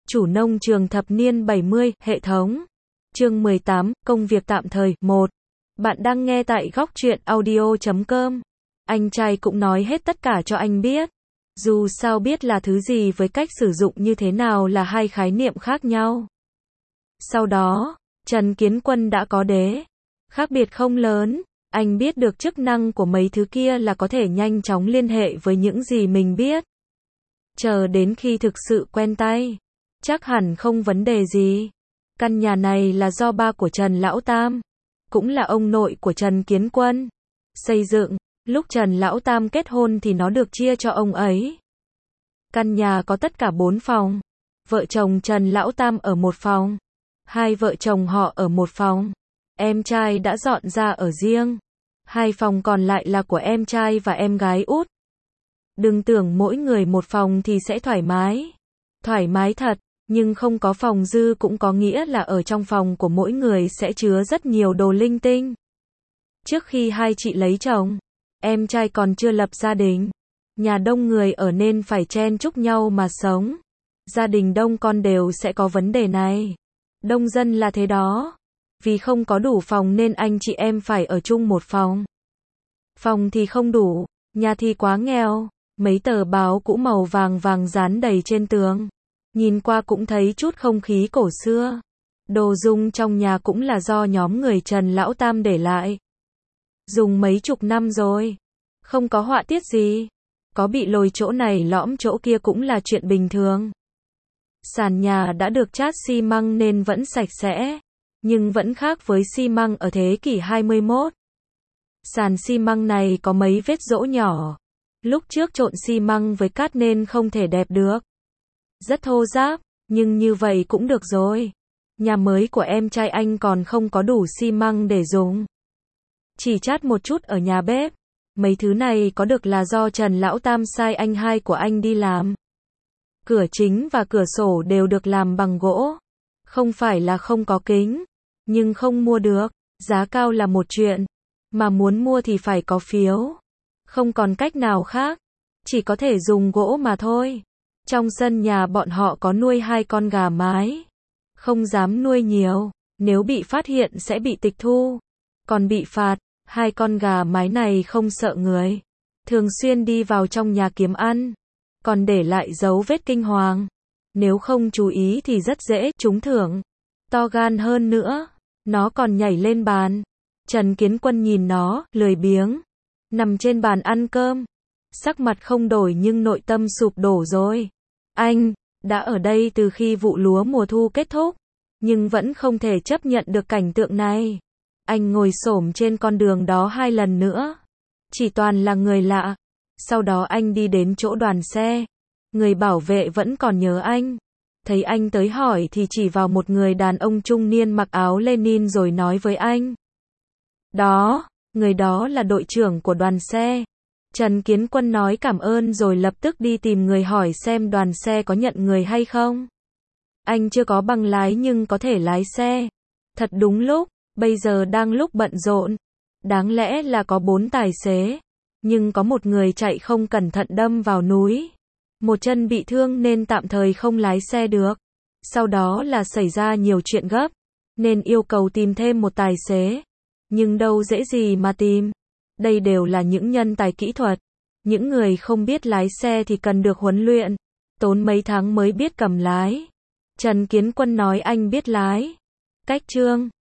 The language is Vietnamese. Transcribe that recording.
Chủ nông trường thập niên 70, hệ thống. Chương 18, công việc tạm thời. 1. Bạn đang nghe tại góc truyện audio.com. Anh trai cũng nói hết tất cả cho anh biết. Dù sao biết là thứ gì với cách sử dụng như thế nào là hai khái niệm khác nhau. Sau đó, Trần Kiến Quân đã có đế. Khác biệt không lớn, anh biết được chức năng của mấy thứ kia là có thể nhanh chóng liên hệ với những gì mình biết. Chờ đến khi thực sự quen tay, chắc hẳn không vấn đề gì. Căn nhà này là do ba của Trần Lão Tam, cũng là ông nội của Trần Kiến Quân xây dựng. Lúc Trần Lão Tam kết hôn thì nó được chia cho ông ấy. Căn nhà có tất cả 4 phòng. Vợ chồng Trần Lão Tam ở một phòng, hai vợ chồng họ ở một phòng. Em trai đã dọn ra ở riêng. 2 phòng còn lại là của em trai và em gái út. Đừng tưởng mỗi người một phòng thì sẽ thoải mái. Thoải mái thật, nhưng không có phòng dư cũng có nghĩa là ở trong phòng của mỗi người sẽ chứa rất nhiều đồ linh tinh. Trước khi hai chị lấy chồng, em trai còn chưa lập gia đình. Nhà đông người ở nên phải chen chúc nhau mà sống. Gia đình đông con đều sẽ có vấn đề này. Đông dân là thế đó. Vì không có đủ phòng nên anh chị em phải ở chung một phòng. Phòng thì không đủ, nhà thì quá nghèo. Mấy tờ báo cũ màu vàng vàng dán đầy trên tường. Nhìn qua cũng thấy chút không khí cổ xưa. Đồ dùng trong nhà cũng là do nhóm người Trần Lão Tam để lại. Dùng mấy chục năm rồi. Không có họa tiết gì. Có bị lồi chỗ này lõm chỗ kia cũng là chuyện bình thường. Sàn nhà đã được chát xi măng nên vẫn sạch sẽ. Nhưng vẫn khác với xi măng ở thế kỷ 21. Sàn xi măng này có mấy vết rỗ nhỏ. Lúc trước trộn xi măng với cát nên không thể đẹp được. Rất thô ráp, nhưng như vậy cũng được rồi. Nhà mới của em trai anh còn không có đủ xi măng để dùng. Chỉ chát một chút ở nhà bếp. Mấy thứ này có được là do Trần Lão Tam sai anh hai của anh đi làm. Cửa chính và cửa sổ đều được làm bằng gỗ. Không phải là không có kính, nhưng không mua được. Giá cao là một chuyện, mà muốn mua thì phải có phiếu. Không còn cách nào khác, chỉ có thể dùng gỗ mà thôi. Trong sân nhà bọn họ có nuôi 2 con gà mái. Không dám nuôi nhiều, nếu bị phát hiện sẽ bị tịch thu, còn bị phạt. 2 con gà mái này không sợ người, thường xuyên đi vào trong nhà kiếm ăn, còn để lại dấu vết kinh hoàng. Nếu không chú ý thì rất dễ trúng thưởng. To gan hơn nữa, nó còn nhảy lên bàn. Trần Kiến Quân nhìn nó, lười biếng, nằm trên bàn ăn cơm. Sắc mặt không đổi nhưng nội tâm sụp đổ rồi. Anh đã ở đây từ khi vụ lúa mùa thu kết thúc, nhưng vẫn không thể chấp nhận được cảnh tượng này. Anh ngồi xổm trên con đường đó 2 lần nữa. Chỉ toàn là người lạ. Sau đó anh đi đến chỗ đoàn xe. Người bảo vệ vẫn còn nhớ anh. Thấy anh tới hỏi thì chỉ vào một người đàn ông trung niên mặc áo Lenin rồi nói với anh. Đó, người đó là đội trưởng của đoàn xe. Trần Kiến Quân nói cảm ơn rồi lập tức đi tìm người hỏi xem đoàn xe có nhận người hay không. Anh chưa có bằng lái nhưng có thể lái xe. Thật đúng lúc, bây giờ đang lúc bận rộn. Đáng lẽ là có 4 tài xế. Nhưng có một người chạy không cẩn thận đâm vào núi. Một chân bị thương nên tạm thời không lái xe được. Sau đó là xảy ra nhiều chuyện gấp, nên yêu cầu tìm thêm một tài xế. Nhưng đâu dễ gì mà tìm. Đây đều là những nhân tài kỹ thuật. Những người không biết lái xe thì cần được huấn luyện. Tốn mấy tháng mới biết cầm lái. Trần Kiến Quân nói anh biết lái. Cách chương